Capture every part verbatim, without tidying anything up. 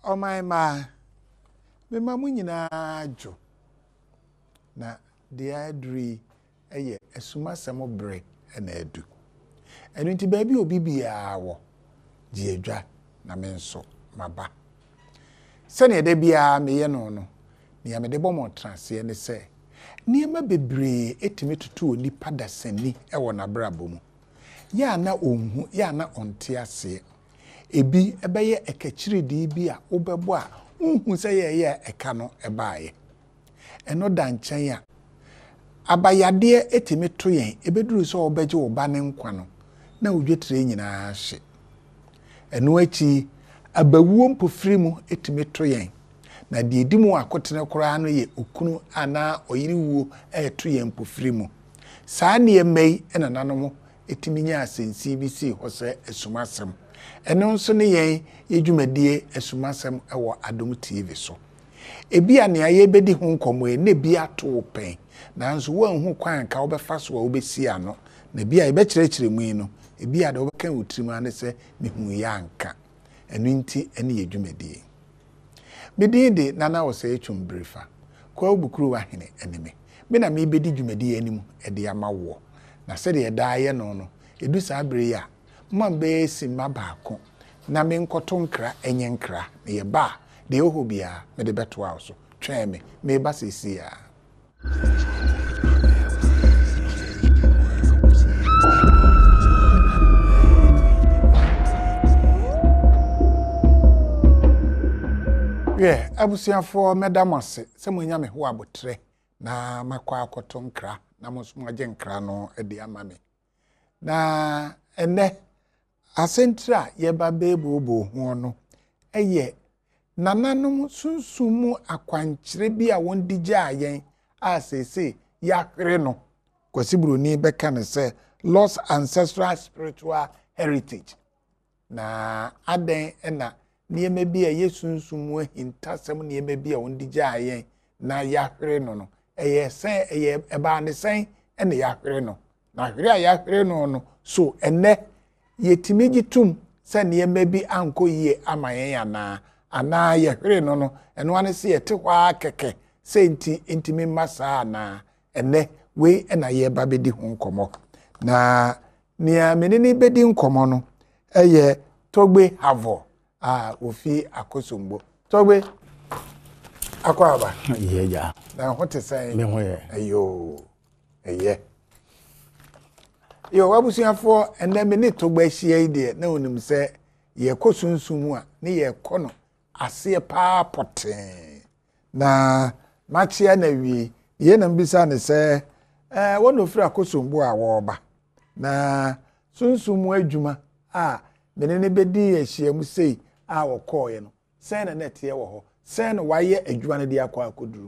Oh my ma. Me mamu nyina jo. Na de adri eye esuma semo bre na edu. Enu nti baabi obi bia wo di adwa na me nso maba. Se ne de bia me ye no no. Ni ame de bomo transe ne se. Niema bebre etimi tutu oni pada sani e wo na brabo mu. Ya na onhu, ya na onte ase. Ebi ebeye ekachiridi bi a obebo a unhu se ye ye eka no ebaaye. Eno da nchen a abayade etimi to yen ebeduru so obeje oba ne nkwa no na odwetire nyina hye. Eno achi abawuo mpofiri mu etimi to yen na de edimu akotene kora no ye okunu ana oyiriwuo eto yen mpofiri mu. Saa ne emei ena nanom etimi nya asensi bi si hose esumasem. Eno nso ne yen yedwumadie esumasem ewo Adom T V so. Ebi a ne aye bedi ho nkomo e ne bi ato pen. Nanso wanhu kwan ka obefa so a obesi ano. Na bi a ebe kirekire mu yi no, ebi a de obeka wutirimu ane se mehu ya anka. Eno nti ene yedwumadie. Bidide nana wose etwum brifa. Kwa obukuru wa hene eneme. Me na me bedi dwumadie animu ede amawo. Na se de da ye no no, edu sa bre ya. Mambe si mabako. Na me nkoto nkra enye nkra. Na ye ba de oho bia me de beto a so. Twa me me ba sesi ya. Yeah, abusiafo medamase se monya me ho abotre na makwa akoto nkra na moso agye nkra no edi amame. Na ene asentra ye ba bebobo ho no eye nananom sunsumu akwankyere bi a won digya ayen a sese yakre no kwasibroni beka ne se lost ancestral spiritual heritage. Na aden ena nieme bi a yesunsumu ahintasem nieme bi a won digya ayen na yakre no no eye sen eye eba ne sen ene yakre no na hwere a yakre no no so ene yetimi gitum se nieme bi anko yie amayen ya na ana yehwere no no eno ane se yete kwa keke se nti ntimi masa na ene we ena ye ba bedi ho nkomo na nia menini bedi nkomo no eye Togbe Havo a ofi Akosombo Togbe akwaba ye ja na hote sai me ho ye ayo eye yo wabusuafo ene me ne Togbe hia ide na onim se ye kosunsumu a ne ye kono ase pa poten na machia na wi ye na mbisa ne se eh wono fira Akosombo a wo ba na sunsumu adwuma a menene bedi ehyiamu sei a wo koye no sen na net ye wo ho sen na waye adwuma ne de akwa akoduru.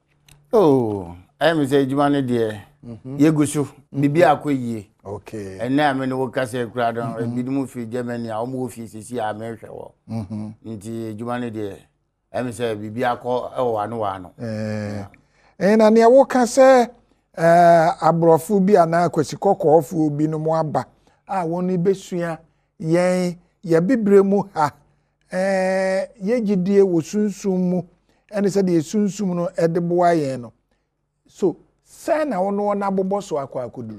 Oh I me say adwuma ne de yegusu bibi akoyie. Okay. And now me no work say kura don ebidimu fi Germany a omo fi sisi a me hwe wo. Mhm. Nti adwuma ne de I me say bibi akọ e wo anu wa no. Eh. Eh na ne wo ka say eh abrofo bi ana kwasikọkọfo bi no mo aba a woni besua yen ya bibre mu ha eh yegidie wo sunsum mu ene se de sunsum no edeboa yen no so say na wono na boboso akwa akoduru.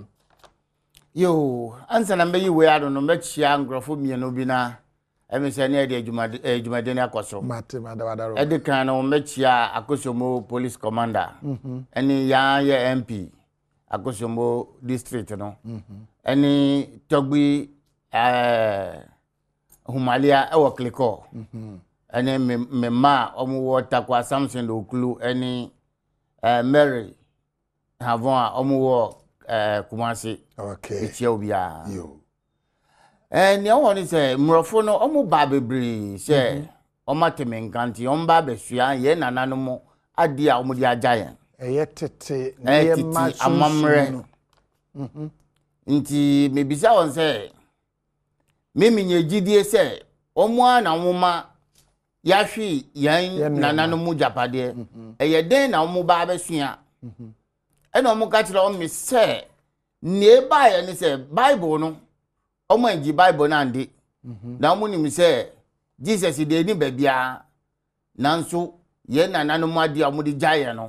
Yo ansa na mbeyi we ado no mechia ngrofo mie no bi na emi se na de adwuma adwuma de na akoso mate madawadaro edi kan na mechia Akosombo police commander mhm eni ya ye M P Akosombo district no mhm eni Togbe eh Humalia ewo kliko mhm eni me ma omo water kwa Samson Okulu eni eh Mary Havon a omo wo eh Kumasi. Okay. Etia obia. Yo. Eh ne woni se mrofo no omo ba bebre se omo teme nkanti omba besua ye nanano mo ade a omo di ajayen. Eye tete ne ma amamre. Mhm. Nti mebisa won se mimi nyegidie se omo ana nwoma yahwe yan nanano mu japade eye den na omo ba besua. Mhm. Ena omo ka kire omo se ne ba ya ni se Bible no omo ngi Bible na ndi na omo ni mi se Jesus de ni babia nanso ye nananom ade a mudi gyae no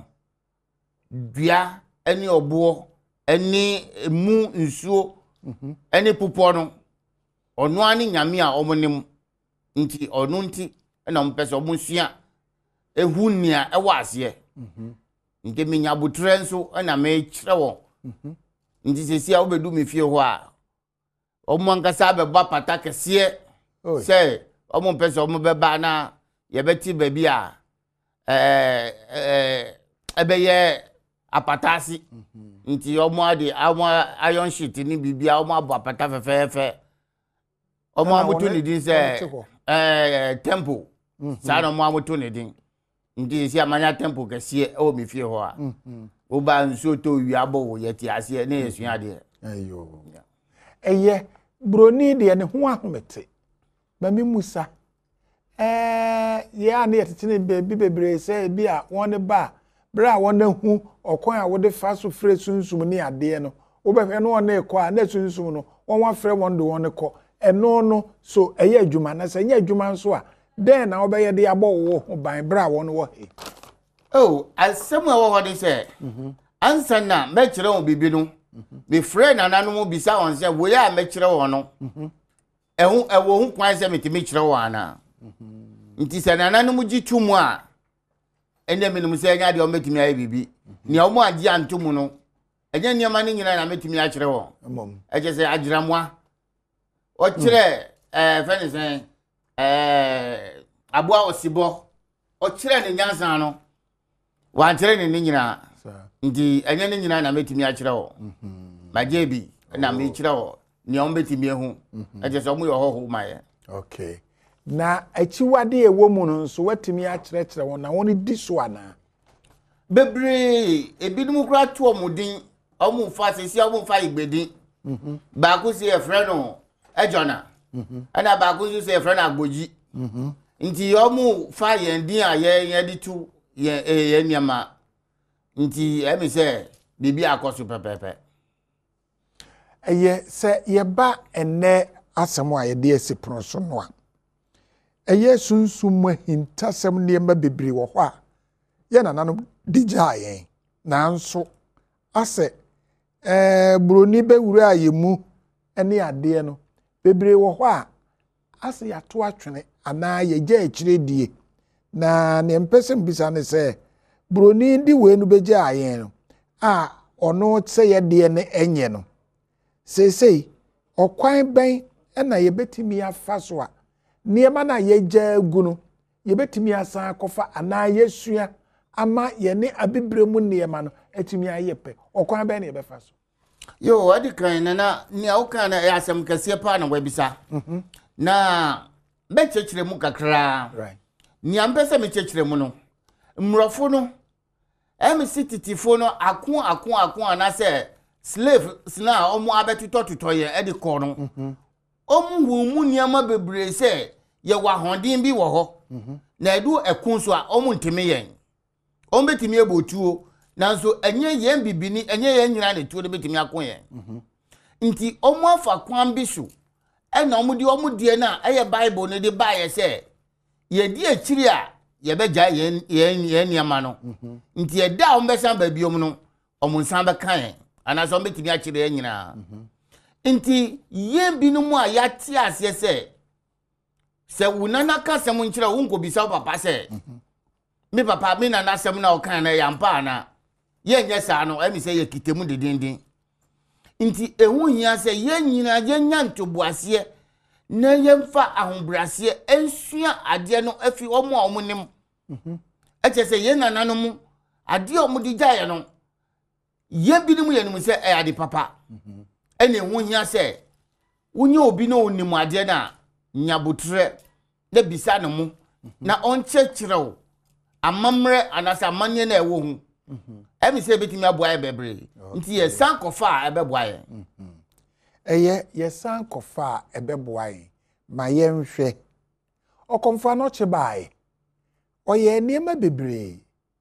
dua eni obo eni mu nsuo eni popo no ono ani nyame a omonim nti ono nti na mpese omusua ehu nia ewa ase nti menya butre nso na me kire wo nti sesi a obedu me fie ho a omo ankasa beba pata kese se omo mpese omo beba na ye beti baby a eh eh ebeye apatasi nti omo ade omo iron sheet ni bibia omo abo apata fefefe omo amuto ni din se eh temple sa no omo amuto ni din nti si amanya temple kese o me fie ho a wo ba nso to wi abo wo yeti ase na yesua de ayo eye broni de ne ho ahomete ba mi musa eh ya na yetete bebi bebre se bi a won ba bra won hu okon a wo de fa so fre sunsum ni ade no wo be hwe no won ekọ a na sunsum no won wa fre won de won ekọ eno no so eye adwuma na se nya adwuma nso a den na wo be ye de abo wo ho ban bra won wo he oh asem a wo ho de se ansa na me kire won bibi no be fre na nanu bi sa won se wo ya me kire won no ehu ewo hu kwan se metimi kire won ana nti se na nanu gi tumu a ende menum se nya de o metimi ayi bibi ni o mo agi antumu no enye niam ani nyina na metimi a kire won mom eje se agiramwa o kire eh fene se eh aboa osibo o kire ne nyansan no wa kire ne ni nyina nti enye ne nyina na metimi a kire won majebi na me kire won ni o metimi ehu eje se o mo yo ho maye okay na achiwade ewo mu no so watimi a kire kire won na won di so ana bebre ebinum kura to omudin omu fa sesi omu fa igbedin mhm ba ku se e friend no ejona mhm ana ba ku se e friend agboji mhm nti omu fa yendin a ye ye ditu ye ye niama nti e mi se bibi akoso pepepe eye se ye ba ene asemo a ye de esipono so no a eye sunsum hintasem niema bebre wo ho a ye nanano dijaye nanso ase eh broni be wuru ayemu ene ade no bebre wo ho a ase ya to atwene ana ye gya akire die na ne mpesem bisa ne se broni ndi we no beja ayen no a ono tse ye de ne enye no sesei okwan ben na ye betimi afa so a niema na ye gya gu no ye betimi asan akofa ana yesua ama ye ne abibremu niema no etimi ayepe okwan ben ne ye befa so yo adi kan na na ni awuka na ya asem kase pa na wabisa mhm na be chechire mu kakra right ni ampese me chechire mu no mrofo no em cititifo no akon akon akon ana se slave sna omo abetuto tuto ye edi ko no mhm omu wu mu niama bebre se ye wa hodin bi wo ho mhm na edu ekun so a omu ntimi yen omu betimi ebotuo nanso enye yen bibini enye yen nyina ne tuo de betimi akon yen mhm nti omu afa kwan bi so e na omu di omu die na eye bible ne de ba ye se ye di akiri a ye beja yen yen yen niama no mhm nti e da omu besan ba biom no omu nsan be kan ana so betimi akiri yen nyina mhm nti yen binu mu a ya ti ase se se wunana ka sem nkira wo nko bisa papa se mhm me papa me na na sem na o kan na ya mpa na ye nye sa no emi se ye kitemu dindindin nti ehu hia se ye nyina ye nya ntobuase na ye mfa ahombrase ensua ade no afi omo a omo nim mhm eche se ye nanano mu ade omo di gya ye no ye binu ye nim se e ade papa mhm ene ehu hia se wonye obi no onim ade na nyabotre na bisa no mu na onchechirew amamre anasa amanye na ewo hu mhm emi se betimi aboa bebre nti ye san kofa ebeboa ye mhm eye ye san kofa ebeboa ye ma ye nhwe okomfa no chebae oye niema bebre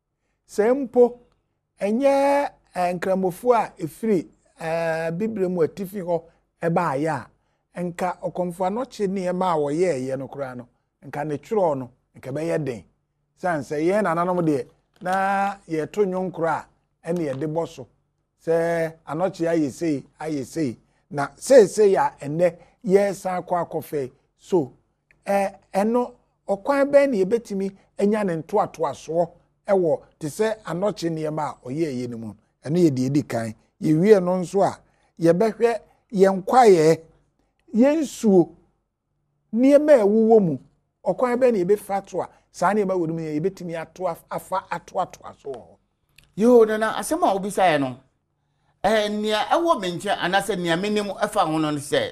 sempo enye enkramofu a efiri eh bibre mu atifi ho eba aya enka okomfa no che niema a wo ye ye no kura no nka ne twiro no nka be ye den sanse ye na nanom de na ye to nyonkura ene ye de boso se anochi ayesei ayesei na sei sei ya ene ye san kwa kofe so eh eno okwan be na ye betimi enya ne nto ato aso ewo te se anochi ne ma oye ye ne mu eno ye de edi kan ye wie no nso a ye behwe ye nkwaye ye nsuo ne ma ewuwo mu okwan be na ye be fato a saa ne ba wodum ye betimi ato afa ato ato aso yo na asema obi saye no eh nia ewo menche anase nia menim efa ho no se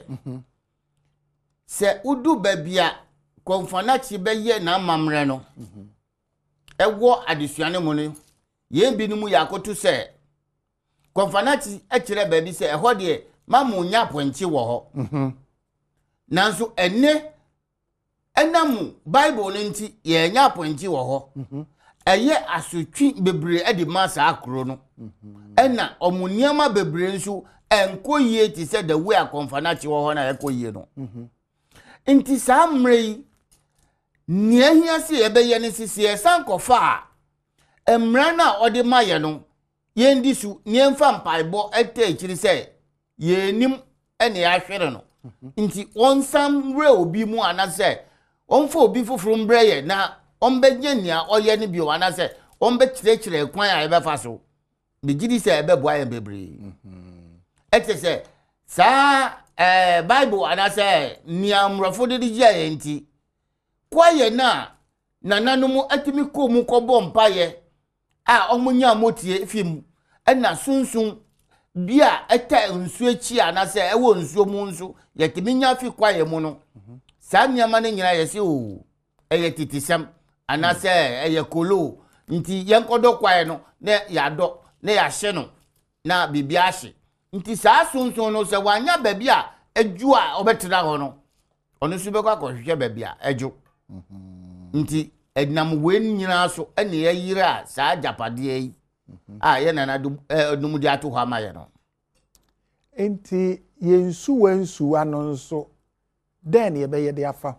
se udu babia konfanachi be ye na mamre no ewo adesuane mu no ye binumu yakoto se konfanachi e kire babi se eho de mamu nya ponchi wo ho nanso enne enamu bible no nti ye nya ponchi wo ho eye asotwi bebre e di masa akro no ena omuniama bebre nso enkoyie ti se the way akonfanachi wo ho na ekoyie no nti saa mrei nia hia se ye be ye ne sisi sankofa emra na ode maye no ye ndi su nie mfa mpaibo ete akiri se ye nim ene ya hwere no nti onsam re obi mu anase onfa obi foforo mbre ye na ombeje nia oye ne bio anase ombe kirekire kwan a ebe fa so bigidi se ebe boa ye bebre ete se sa eh bible anase nia mrofo de ji ye nti kwaye na nananumu atimi ko mu ko bompa ye a omunya motie fim ena sunsun bia eta nsu echi anase ewo nsuo mu nsu yetimi nya fi kwaye mu no sa niama ne nyina ye se o eye titisem anase eye kolo nti yenkodo kwaye no ne yado ne ya hye no na bibia hye nti sa sunsun no se wanya baby a eju a obetira ho no onu su bekwa kohwe baby a eju nti ednam we nyina so ene ye yira sa japade yi a ye nana dum di ato ho amaye no enti ye nsu wansu anonso den ye be ye de afa ho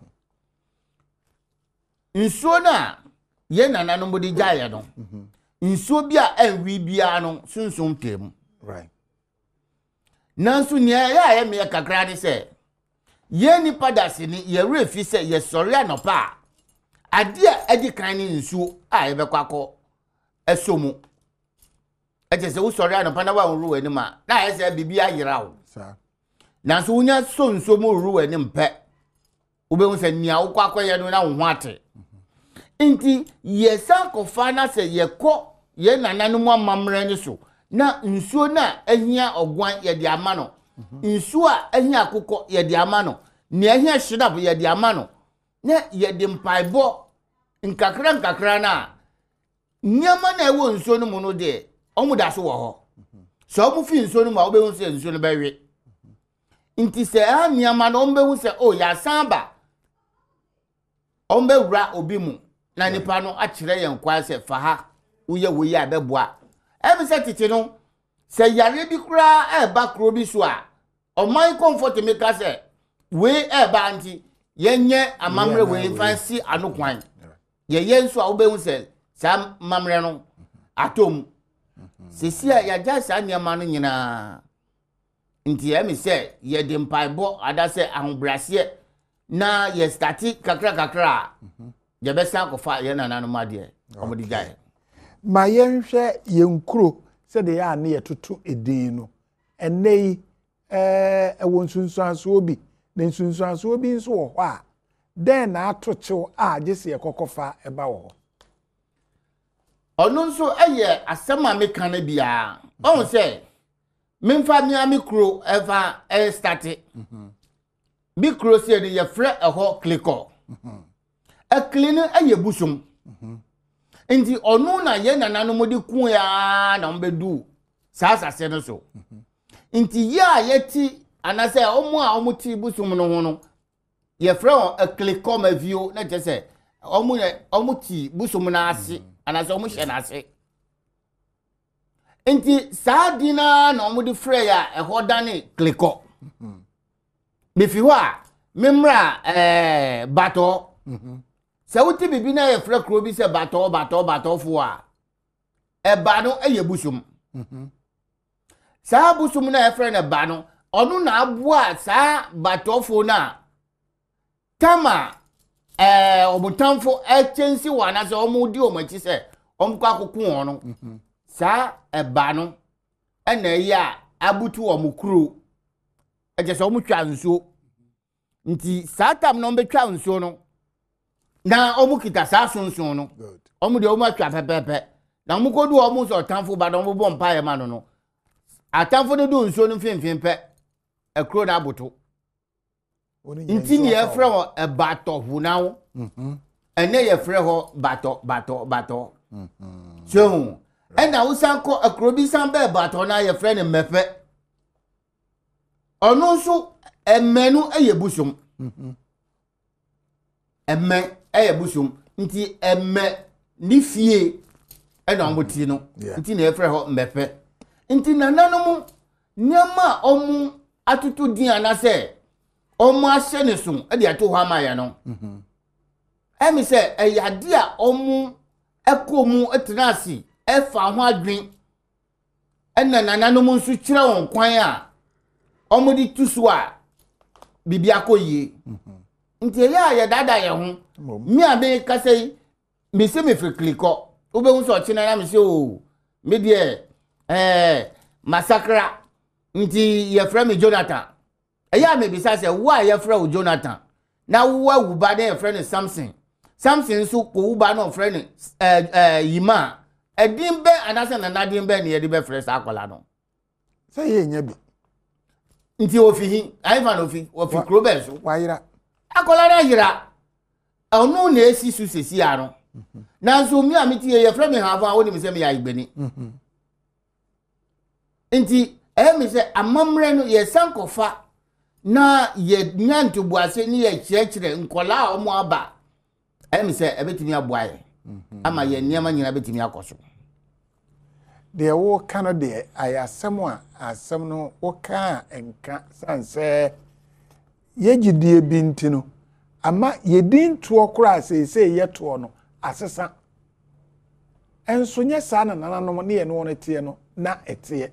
nsuo na ye nana no bodi jaye no nsuo bia enwi bia no sunsun tem right nansu nia ya ye me kakra de se ye ni padase ni ye refi se ye sori anopa ade a edi kan ni nsuo a ye be kwakọ esomu ete se wo sori anopa na wa nru wani ma na ye se bibia yira wo sa nansu unya so nsuo mu ru wani mpe ube hu se nia wo kwakọ ye no na wo ho ate inti ye sankofa na se ye ko ye nananu mu amamre ni so na nsuo na ahia ogwan ye di ama no nsuo a ahia akokọ ye di ama no ne ahia shidap ye di ama no na ye di mpaibo nkakra nkakra na nyama na ewo nsuo no mu no de omu da so wo ho so omu fi nsuo no mu a obe hu se nsuo no bewe nti se a nyama no ombe hu se o ya samba ombe wura obi mu na nipa no akire yen kwa se fa ha uye woyi abeboa ebe se titi no se yare bi kura e ba kro bi so a o man comfort me ka se we e ba anti yenye amamre we fancy anokwan ye yenso a obehu se sa mamre no atom sesi a ya ja sa niama no nyina nti emi se ye de mpaibo ada se ahobrase na ye stati kakra kakra ye be sa kofa ye nananu made omodi jaye ma yenhwe yenkuro se de ya na ye tutu edin no enei eh ewo nsunsuanso obi na nsunsuanso obi nso wo ho a den na atochew a gese ye kokofa eba wo ono nso eye asema meka na bia on se memfa mi amikro eva e start mhm mikro se de ye frɛ eho kliko mhm e clean eye busum mhm enti ono na ye nananu modi ku ya na mbedu sa sase no so mhm enti ya yeti anase omu a omu ti busum no ho no ye frɛ on e kliko ma view na je se omu omu ti busum na ase anase omu hye na ase enti sa dina na omu di frɛ ya eho dane kliko mhm befi ho a memra eh bato mhm se wuti bibi na ye frɛ kro bi se bato bato bato fo a e ba no e ye busum mhm sa busum na ye frɛ na ba no onu na aboa sa bato fo na tama eh omutamfo e chensi wana se omu di omachi se omkwa akoko won no mhm sa e ba no e na ya abutu omukuru e je se omutwa nsuo nti sa tam no mbetwa nsuo no na omu kita sa sunsun no omu de omu atwa pepepe na omu kodu omu so tamfo ba no omu bo mpa ye ma no no atamfo no du nsuo no mfimfim pe ekro na abutu nti ni e frɛ ho e bato hunawo mhm ene ye frɛ ho bato bato bato mhm so ena usan ko ekro bi san be bato na ye frɛ ne mepe ono so emenu eye busum mhm emme eye busum nti emme ni fie ena omoti no nti na ye frɛ ho mepe nti nananom nyama omu atutu din anase omu ahye ne so e de ato ho amaya no mhm emi se eyade a omu ekomu etenasi efa ho adwen enna nananom nso kire won kwan a omu di tusu a bibia koyie mhm nti ya ya dada ye ho mi abe kasei mi se me frikliko ube hu so china na mi se o me de eh massacra nti ye frɛ me Jonathan eya me bisa se wo a ye frɛ o Jonathan na wo awu ba de ye frɛ ne Samson Samson so ko wo ba no frɛ ne eh eh yima edin be anase na nadin be ne ye de be frɛ sa akola no se ye nya bi nti ofihi aifa no fi ofi krobe so wa yira akola na yira onu na esi su sesi aro na so mi amiti ye frɛ me hafa woni me se me ya igbeni mhm nti eh mi se amamre no ye sankofa na ye nyanto buase ni ye kyerɛkyerɛ nkola omo aba eh mi se ebetimi aboaye ama ye niam nyina betimi akoso de wo kana de ayasem a asem no wo ka enka sanse ye gidie binti no ama ye din to kora sese ye to no asesa enso nye sa na nananom ne ye no ne tie no na etie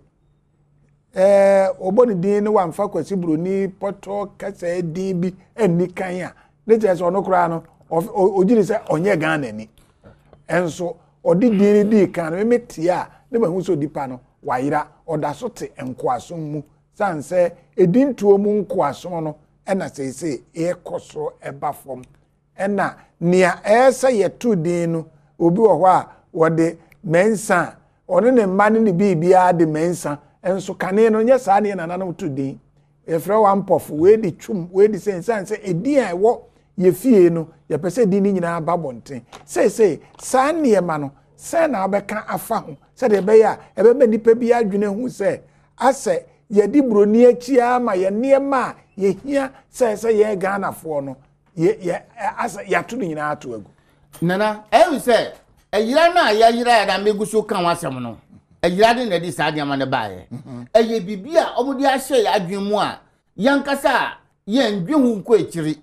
eh oboni din ne wamfa kwasi broni poto kasa din bi ani kan a ne je so no kora no ogiri se onye Ghana ni enso odi din di kan me metie a ne ba hu so dipa no wayira oda so te enkoaso mu sanse edin tuo mu nkoaso no ena sese e koso eba fom ena nia ese yetu din no obi wo ho a wode mensa one ne mane ne bibia de mensa enso kane no nye saa ne nana no to din e frɛ one pof we di twum we di sense edin a wo ye fie no ye pese din ni nyina ba bonten sese saa ne ma no se na obeka afa ho se de be ya e be nipa bi adwene hu se ase ye di broni achia ma ye niema ye hia se se ye Ghana fo no ye ye ase ya to nyina ato agu nana e se eyira na ya yira ya da meguso kan wasem no eyira de na di sa de ma ne baaye eye bibia omudi ahye ya adwen mu a yankasa ye ndwe hu nko ekiri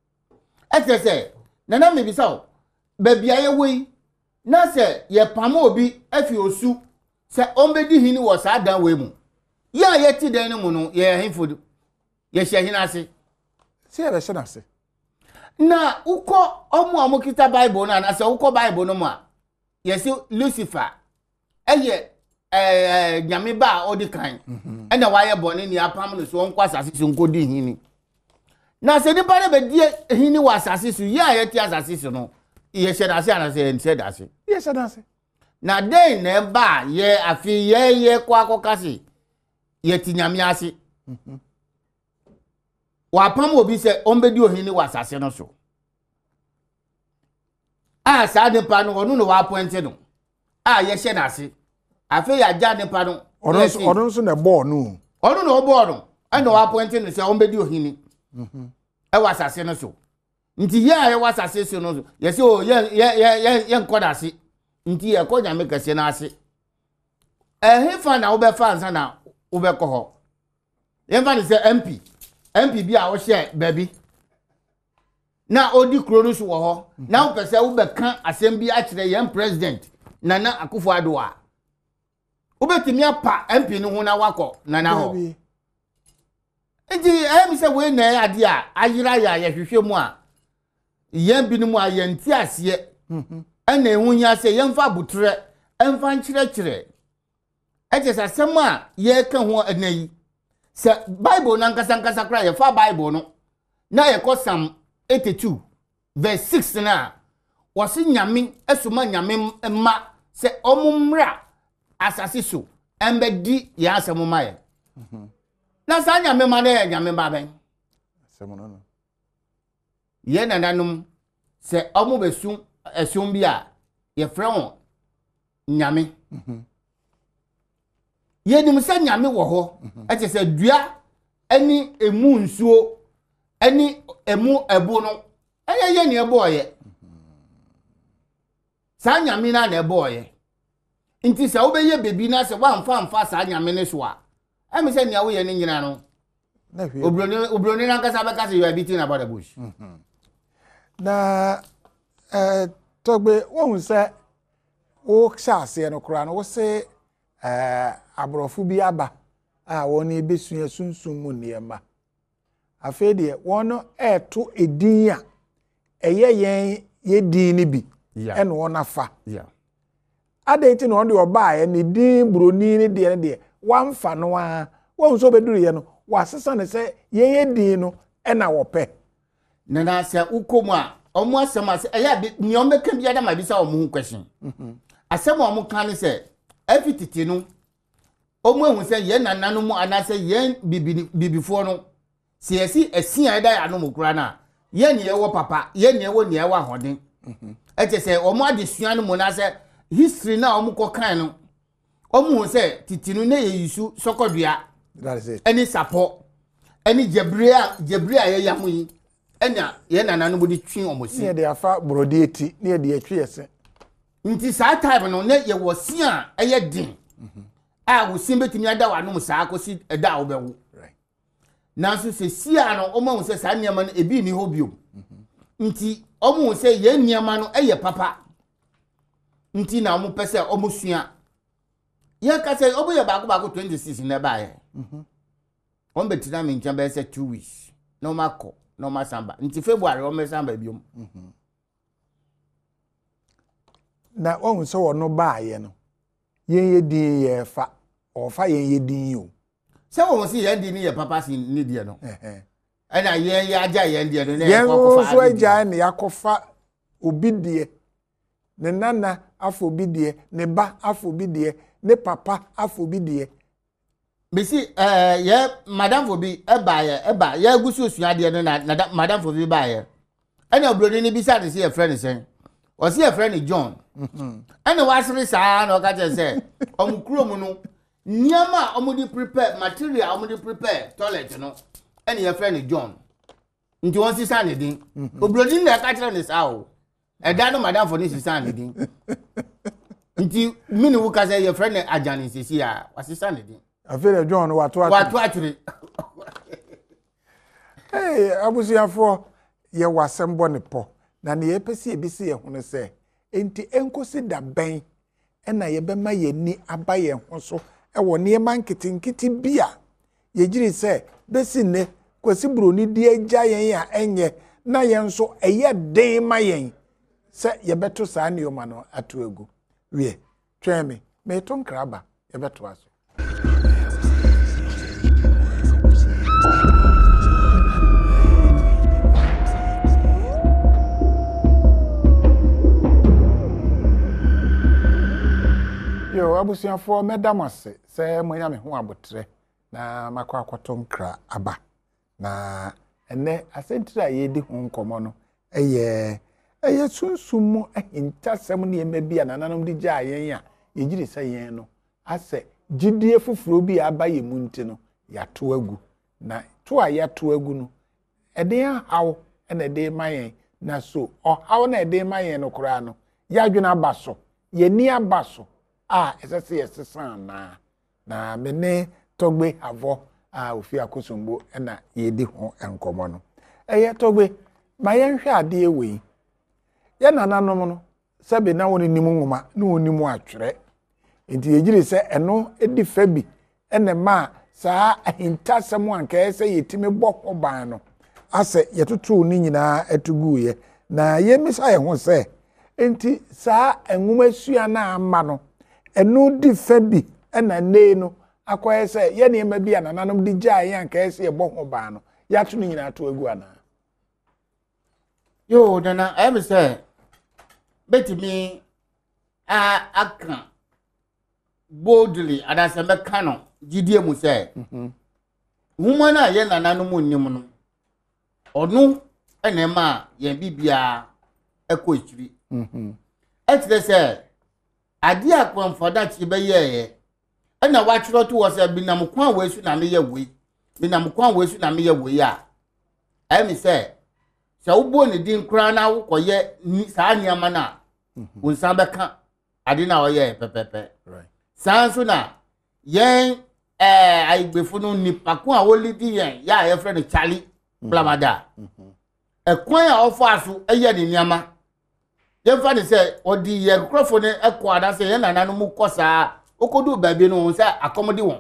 etese nana me bisa o ba bia ye wei na se ye pam obi afi osu se ombedi hini wo sa dan we mu ya ye ti dan mu no ye hinfodu ye hye hina ase se ye be hye na ase na uko omu amokita Bible na na se uko Bible no mu a ye se Lucifer eye eh nyame ba odi kan e na waye bone ni apam no so nkwa asase so nkodi hini na se nipa ne be die hini wa asase so ya ye ti asase so no ye hye na ase ana se nse da ase ye hye na ase na den na ba ye afi ye ye kwa akokase ye ti nyame ase mhm wa pam obi se ombedi ohini wa asase no so a sa de pa no onu no wa appoint no a ye hye na ase afi ya ja de pa no onu so onu so na ball no onu no ball no ana wa appoint no se ombedi ohini mhm e wa asase no so nti ye a ye wa asase so no ye se o ye ye ye ye nkoda ase nti ye ko nyame kase na ase eh hefa na wo be fa ansa na wo be ko ho ye fa ni se M P M P bi a wo hye baby na odi kuro no so wo ho na wo pese wo be kan asem bi a kire yem president Nana Akufo-Addo a wo betimi apa M P no ho na wakọ Nana ho nti eh mi se we na ade a ayira ya ye hwehwe mu a yem bi no mu a ye nti ase mhm ena ehunya se yem fa butre emfa nkyire kyire eje sa sem a ye ka ho anayi se Bible na nkasa nkasa kra ye fa Bible no na ye ko Psalm eighty-two verse six na wasi nyame esuma nyame ma se omumra asase so embedi ya asem ma ye mhm na sa nyame ma na nyame ba ben asem no no ye nananum se omu besu esum bi a ye frɛ won nyame mhm ye nim se nyame wo ho ete se dua ani emu nsuo ani emu ebu no eye ye ne ebo ye sa nyame na na ebo ye nti se wo be ye bebi na se wa mfa mfa sa nyame ne so a emi se nia wo ye ne nyina no na hwe obroni obroni na kasa be kasa you are beating about the bush mhm na eh togbe wo hu se wo kshase no kura no wo se eh abrofo bi aba a woni besuya sunsun mu niema afede wono eto edin a eye yen ye din ni bi ene wona fa yeah adenti no de oba ye ni din broni ni de de wamfa no a wo so beduru ye no wasesa ne se ye ye din no ena wo pe nana se ukomu a omo asem ase eye ni o meka bi adama bi sa omo hu question mhm asem omo kan ne se efititi no omo ehun se ye nananu mu anase ye bibi bibifo no se esi esia eda ya no mukura na ye ne ye wo papa ye ne ye wo ne ye wa hoden mhm eche se omo adesua no mu na se history na omo kokan no omo hu se titinu na ye yisu sokodua that is it any support any jebria jebria ye yamu yi ena ye nananu mu di twin omo si ne de afa brodi eti ne de atwi ese nti sa time no ne ye wo si a eye din mhm a wo sim betimi ada wa no mu sa akosi eda wo bewo right nanso se sia no omo hu se sa niam no ebi ni ho bio mhm nti omo hu se ye niam no eye papa nti na omo pese omo sua ye ka se obo ye baako baako twenty-six na ba ye mhm on betina me ncha be se two weeks no mako no masamba nti February o me samba biom mhm na won so wono ba ye no yen ye din ye fa o fa yen ye din yo se won si ye din ni ye papa si ni die no eh eh ana ye ye aja ye die no na ye ko fa so aja ne yakofa obi die ne nana afo bi die ne ba afo bi die ne papa afo bi die bisi eh ye madam fobi e ba ye e ba ye gusu osua die no na madam fobi ba ye ana obroni ni bisa de se ye friend sen o se ye friend John mhm ana wasiri saa na o ka je se omkuro mu no niama omudi prepare material omudi prepare toilet no ana ye friend John nti won sisa ne din obroni na ka kire ne saa o e da no madam for ni sisa ne din nti mini wo ka se ye friend ajani sisi a wasisa ne din afere John watu atu watu aturi hey abusiafo ye wasembo ne po na ne yepesi ebisi ye hono se enti enkosi da ben ena ye bema ye ni aba ye ho so e wo ne man kitinkiti bia ye giri se besi ne kwasi broni di agya yen a enye na ye nso eye den ma yen se ye beto saa ne yoma no ato egu wie tweme me to nkraba ye beto aso yo abusuafo medamase se monya me ho abotre na makwa akwato nkra aba na ene asentira ye di ho nkomo no eye eye sunsumu ahintasem ne ema bia nananom di gya yen a yegiri se yen no ase gidie fufuro bi aba ye munti no ya to agu na to a ya to agu no eden hawo ene eden mayen na so o hawo na eden mayen no kura no ya dwena abaso ye ni abaso ah esese yesesa na na mene togbe avo ah ofi akosombo na yedi ho enkomo no eye togbe ma yenhwe ade we ye nananom no sebe na woni nimu nwoma na wonimu atwere enti yegire se eno edi fa bi ene ma saa ahintasem anka ese yetimi bokko ban no ase yetoto ni nyina etugu ye na ye misa ye ho se enti saa enwoma sua na ama no eno di fa bi ena ne no akoye se ye ne ma bi anananom di gya ye anka ese ye bokko ban no ya to ni nyina to egu ana yo nana I am say betimi a aka boldly adasembe kano gidie mu say mhm huma na ye nananom nnim no onu ene ma ye bibia eko ichiri mhm etire say ade akwamfoda chi be ye ena wa chiro to wo say binam kwan we su na me ye we binam kwan we su na me ye we ya I am say so ubo ni din kra na wo koye saa niama na unsan beka ade na oye pepepe right sanso na yen eh aigbefu no nipa ko a wo lidi yen ya ye friend Charlie Blamada ekwan a ofo aso eye ni niama yen fa ni se odi ye krofo ne eko ada se yen nana no mu kosa okodu baabi no se akomodi won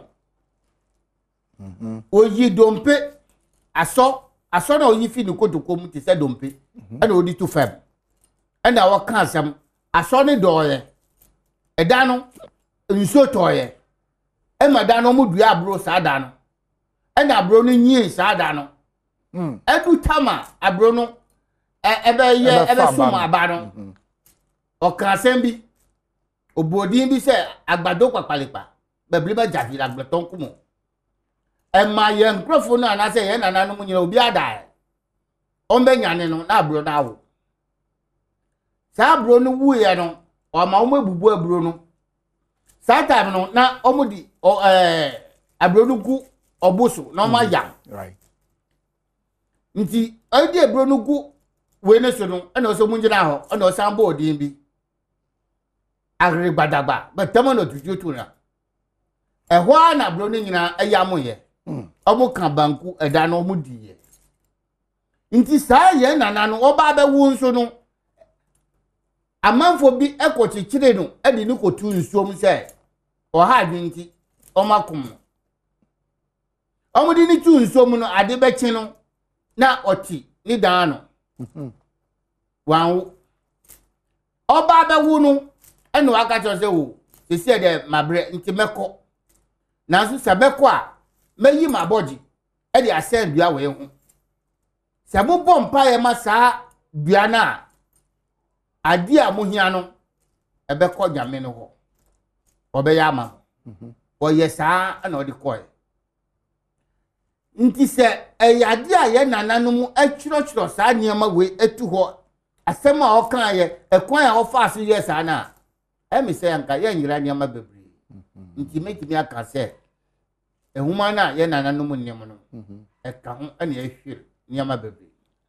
mhm oyi dompe aso aso na oyi fi ni kotokom ti se dompe e na odi tu fam e na wo kan asem aso ni doye eda no nso toye e ma da no mu dua abro sa da no e na abro no nyi sa da no mm edu tama abro no e ebe ye ebe sum aba no o kan asem bi obodin bi se agbado kwapalepa bebli ba jafi la gbeton kumo e ma ye nkrofo no ana se ye nana no nyina obi ada o mbe nyane no na abro na wo sa abro no wu ye no o ma o mebubu abro no sa time no na omudi o eh abro no gu obuso na ma ya right nti odi abro no gu we ne so no na o so munjina ho na o san bo odin bi agre gbadagba betamo no tututu na ehwa na abro no nyina ayamo ye omo kan banku eda no omo diye nti saa ye nana no oba be wu nso no amanfo bi ekochichire no edi ni kotu nsuom se o ha adwinti omakum omo di ni tu nsuom no ade be chi no na oti ni dan no mhm wan oba be wu no eno aka cho se wo se se de mabre nti meko na so se beko a meyi maboji e de asend dua we hu se bo bompa ye ma saa dua na ade a mohia no ebe ko nyame no ho obe ya ma mhm oye saa na odi koy nti se eyade a ye nananum atwiro saa niema we etu ho asem a okan ye ekwan a ofa aso ye saa na emi se anka ye nyira niema bebre nti metimi aka se ehuma na ye nananum nnem no mhm eka ho ene ehwire niema bebre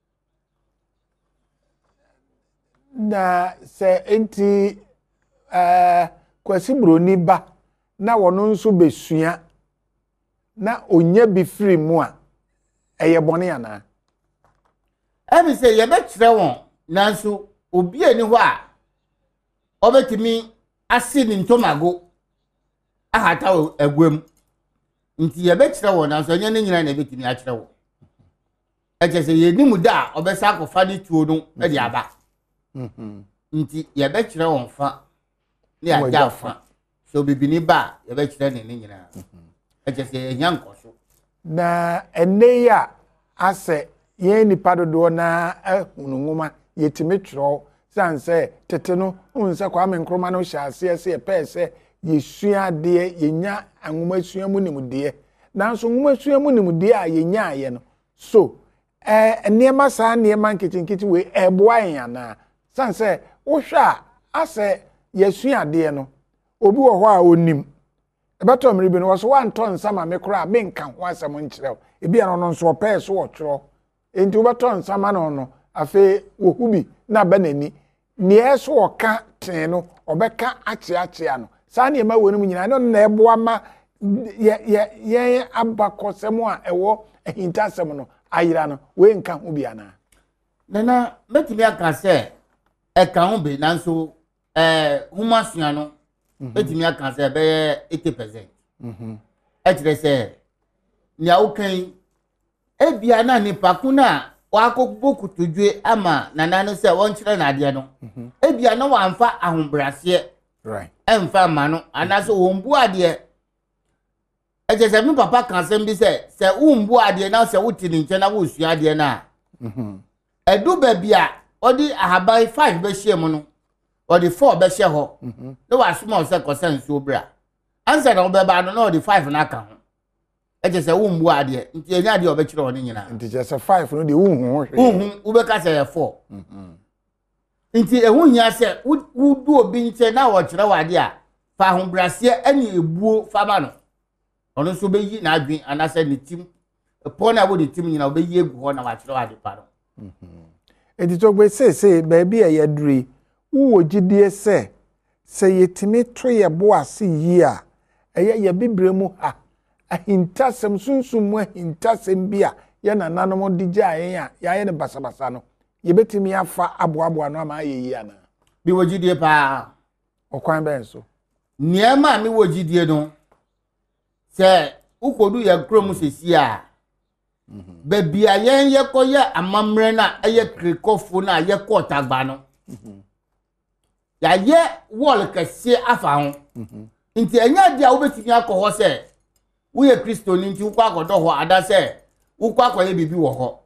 na se enti eh kwasi broni ba na wono nso besua na onya bi free mu a eye bone ana emi se ye be kire won nanso obi ani ho a obetimi ase ni ntomago ahata agwam nti ye be kire won nanso anya ne nyina na betimi a kire won eje se ye nimu da obesa akofa ni tuo no e di aba mhm nti ye be kire won fa ni aja fa so bibini ba ye be kire ne ne nyina eje se enya nkoso na ene ya ase ye nipa dodo na ehunu nwoma yetimi twro sanse tete no unse kwa me nkroma no hya ase ase ye pese yesua de yenya anwoma sua mu nimude nanso nwoma sua mu nimude a yenya aye no so eh niema saa niema nkichinkiti we eboa yan na sanse wo hwa ase yesua de no obi wo ho a onim ebeto mmiri bi no wo so wanto nsama me kora me nka ho asem nkyerɛw ebi ano no nso pese wo twro enti wo beto nsama no no afi wo hubi na banani ne eso oka ten no obeka ache ache ano saa ne ma wonu nyina no na eboa ma ye ye ye abakosem a ewo ehintasem no ayira no we nka ho bi ana nana metimi aka se e kan ho be nanso eh huma sua no metimi aka se be eighty percent mhm e kire se ni awukan e bia na ni pakuna wa akokbo kutudwe ama nana no se won kire na ade no e bia na wa amfa ahombrase right emfa ma no anaso won bu ade e je se mi papa kan se mbi se se umbu ade na se wuti ni nche na wo sua ade na mhm edu ba bia odi ahabai five be hye mu no odi four be hye ho mhm no wa suma se kosense obra ansa na obeba no na odi five na aka ho e je se umbu ade nti enya ade obekire oni nyina nti je se five no de unhu hwe unhu ubeka se four mhm nti ehun nya se wudu obi nche na wo kire wade a fa ho brase ani ebuo fama no ono so be yi na adwen anase ni tim pona wo de tim nyina obeyi egu ho na wa kire wade pa no mhm edi to gbe se se baby e yaduri wo gidie se se yetimi to ye bo ase yi a eye ye bibremu ha ahintasem sunsum mu ahintasem bia ye nananom de gya yen a ya ye ne basabasa no ye betimi afa aboabo no ama ye yi ana bi wo gidie pa okwan ben so niema mi wo gidie no se ukodu ye krom sesi a mhm baby ayen ye koye amamre na eye krikofo na ye kotagba no mhm ya ye wall kese afa ho mhm nti enya dia wo betimi akọ se wo ye Kristo ni nti wo akodo ho ada se wo akoye bibi wo ho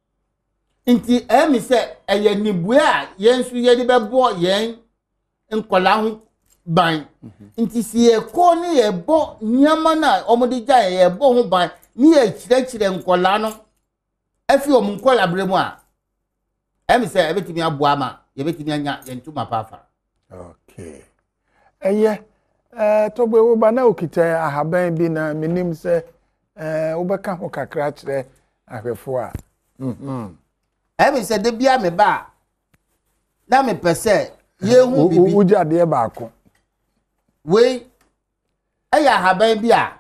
nti emi se eye nibue a yensu ye de bebo yen nkola ho ban nti si e ko ni ye bo nyama na omode gya ye bo ho ban ni ye kire kire nkola no afi om nkola bremu a emi se e betimi abo ama ye betimi anya ye ntuma pafa okay eye eh togbe wo ba na okita ahaban bi na minim se eh wo beka ho kakra kire ahwefo a mhm emi se de bia me ba na me pese ye hu bibi wo jade e ba ko we aya ahaban bi a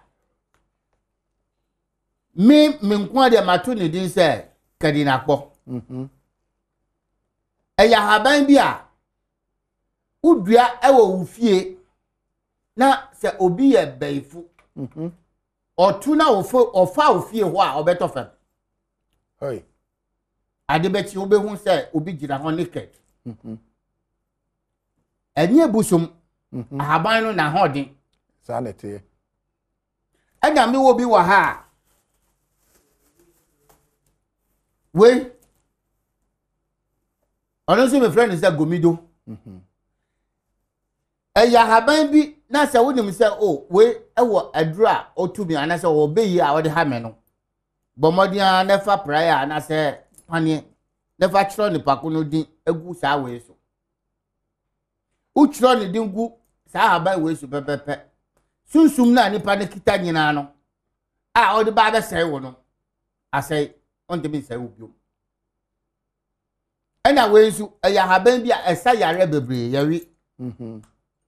mi mi nko de matu ni din se kadina kpo mhm aya ahaban bi a udua ewo wufie na se obi ye baifu mhm otu na ofo ofa ofie ho a obeto fam oi ade bechi obehu se obi gira ho naked mhm enye busum mhm ahaban no na hodin sanete anya mi wo bi wa ha we ono se me friend is Gomido mhm eya haban bi na se wonim se o we ewo adura otumi ana se wo be yi a wo de ha me no bomodia na fa prayer na se pane na fa chiro ni pako no din egu sa we so u chiro ni din gu sa haban we so pepepe sunsum na ni pa ne kita nyina no a o de ba be se wo no asai on de bi se wo bio ena we so eya haban bi a esa yare bebre yawi mhm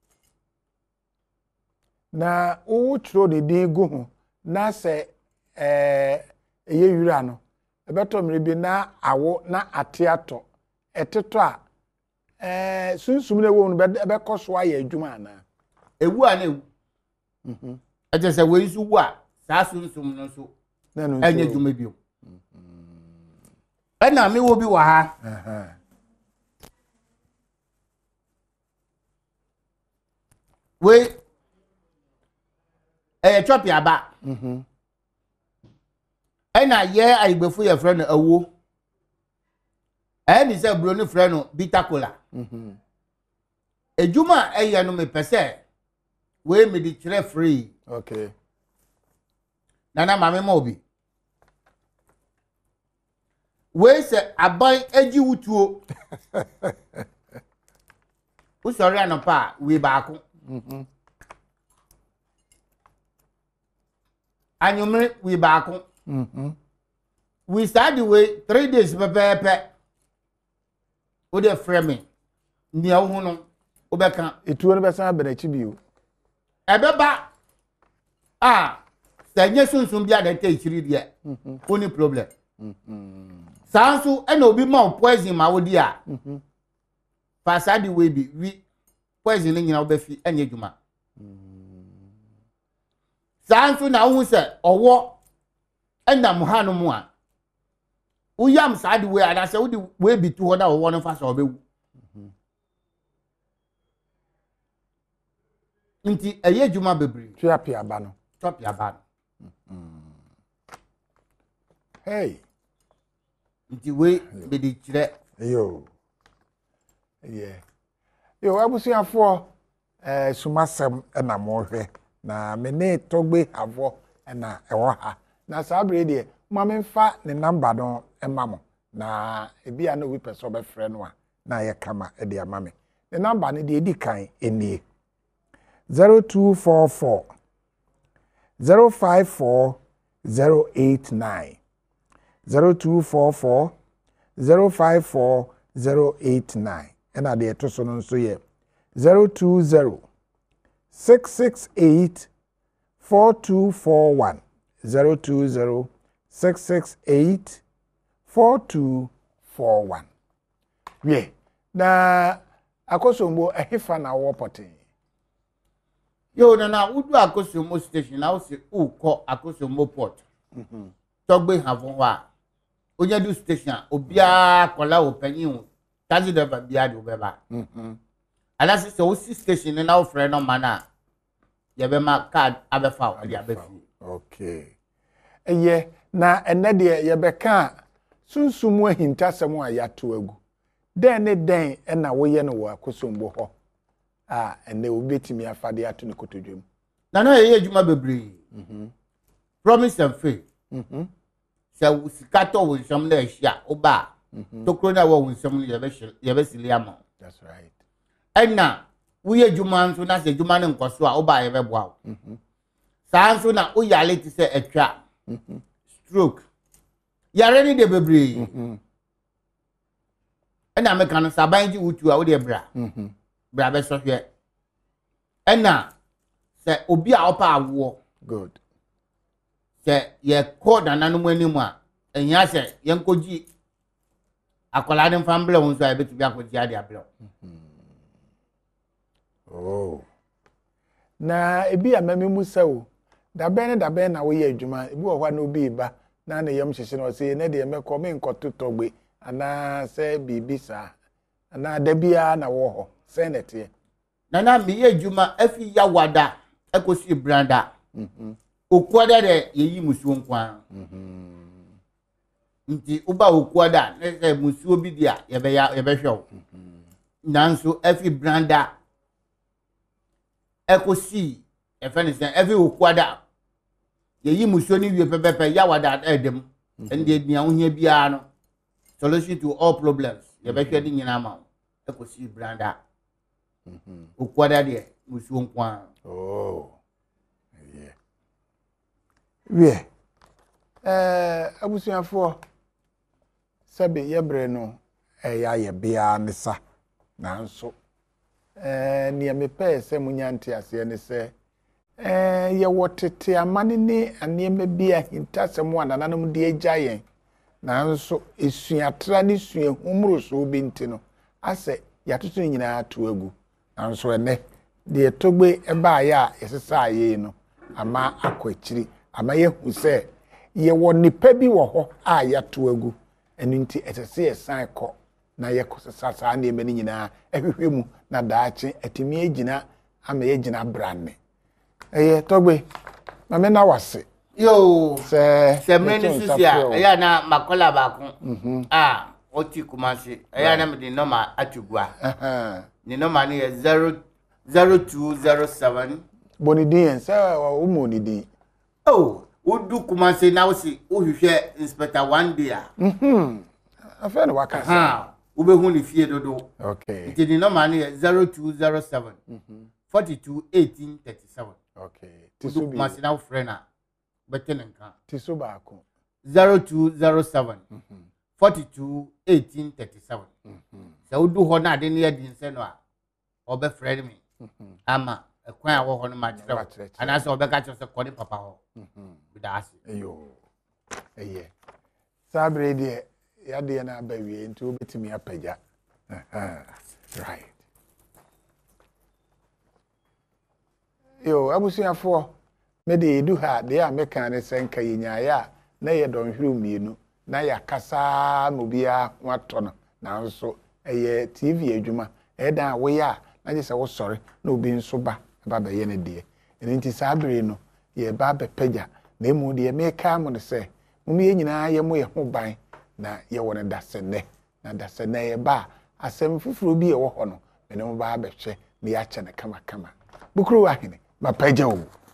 na wo chiro de din gu ho na se eh eye yura no ebeto mre bi na awo na atiato eteto a eh sunsum na wo no be koso aye adwuma ana ewu ana ewu mhm eje se we isu wu a sa sunsum no so na no enye adwuma bio mhm ena me wo bi wa ha aha we eh chopi aba mhm ena ye aigbefu ye friend awo eh ni se bro ni friend bitakola mhm ejuma eye no me pese we me di kire free okay nana mame mo bi we se aban eji wutuo usori anopa we baako mhm anyumre we baako mhm we start the way three days pepepe o de frame ni awu no o be kan etuo no be san benachi bio ebeba ah se nye sunsun bia de te chiri de mhm oni problem mhm sanso e na obi ma poison ma wodi a mhm fa di we bi wi poison ni nyina obafi enye adwuma sanso na hu se owo enam ha no mu a uyam sadi we ada se wodi we bi tu ho na owo no fa so obewu nti eye adwuma bebre tuapia ba no tuapia ba hey nti we be di kire yo yeah yo abusuafo eh sumasem na mo hwe na me ne togbe avo na ewo ha na sabre de ma me mfa ne number no ema mo na ebia na wi person be frɛ no a na ye kama e de ama me ne number ne de edi kan enie zero two four four zero five four zero eight nine zero two four four zero five four zero eight nine and at the etoso no nso ye zero two zero six six eight four two four one zero two zero six six eight four two four one. Yeah. Na akosombo ehifa na wopote. Yo na na udu akosombo station na o se uko akosombo port. Mhm. Togbe havon wa. Onya du station obia kola opanyin taxi driver bia de obeba. Mhm. Ala se o si station na o frɛ no mana. Ye be ma card abefa o dia befi. Okay. Eye na ene de ye be ka sunsumu ahintasem a yato agu. Den ne den e na wo ye no wo akosombo ho. Ah ene obetimi afade ato ne kotodwem. Na na ye adwuma bebre. Mhm. Promise and faith. Mhm. So sikato wo nsam na ahia oba. Mhm. Tokro na wo nsam ye be ye be siliama. That's right. Ena wo ye adwuma nso na se adwuma ne nkoso a oba ye be boa. Mhm. Sa nso na o yale ti se atwa. Mhm. Stroke. Ya ready de bebre. Mhm. Ena me kan saban ji wutu a wo de bra. Mhm. Bra be so hwe. Ena se obi a opa awo. Good. Se ye code ananu anim a enya se ye nkoji akola de mfamble won so a betu bi akoji ade ablo. Oh. Na ebi amami musawo. Da ben ne da ben na wo ye adwuma. Ebi wo hwa na obi ba na na yam hyehye no se ne de me ko me nkoto togbe ana se bibi sa ana da bia na wo ho senete na na me ye adwuma afi ya wada ekosi branda mhm okwada de yeyi musuo nkwan mhm nti uba okwada ne se musuo bi dia ye be ya ye be hwew mhm nanso afi branda ekosi e fe ne se afi okwada yeyi musuo ni wie pepepe ya wada edem ende dia ho hia bia no solution to all problems ye be hwe di nyina ma ekosi branda mhm okwada de musuo nkwan oh yeah yeah eh abusuafo sabe yebre no eh ya ye bia ne sa nanso eh ne me pe se munyante ase ne se eh ye wotete amane ne aneme bia hintasem anananum de agya yen nanso esuatra ne sua humro so obenti no ase yatoto nyina ato agu nanso ene de togbe eba ya yesesa aye no ama akwachiri ama ye hu se ye wo nipa bi wo ho a yato agu enu nti etese yesan ko na ye kosesa sa na emeni nyina ehwehwe mu na daache atimi agina ama ye gina branne eye togbe ma me na wase yo se se meni susia ya na makola ba ko mhm ah oti kumase ya na me de normal atugua eh ni normal ni zero two zero seven bonidin se o monidin oh udu kumase na wosi ohwehwe inspector one day ah mhm afa na wakasa ah ubehu ni fie dodo okay it ni normal ni zero two zero seven mhm forty-two eighteen thirty-seven okay udu kumase na frena betenenka tiso ba ko zero two zero seven mhm forty-two eighteen thirty-seven mhm so udu ho na de ne yadin se no a obe frɛ me mhm ama ekwan awo ho no ma kyerɛ ana se obe ka kyerɛ se kɔde papa ho mhm bidase eyo eye sabre de ya de na ba wie nti obetimi apagya right yo abusuafo me de edu ha de a meka ne senka yinyaya na ye donhwere mienu na ya kasa no bia wato no na nso eye T V adwuma e dan wo ya na je se wo sore na obi nso ba ba ba ye ne de enti sabere no ye ba be pagya na emu de meka mo ne se mo ye nyina ye mo ye ho ban na ye wona dasene na dasene ye ba asem fufuro bi ye wo ho no me ne mo ba be hwe na ya che ne kama kama bukuru wa hene ma pagya wo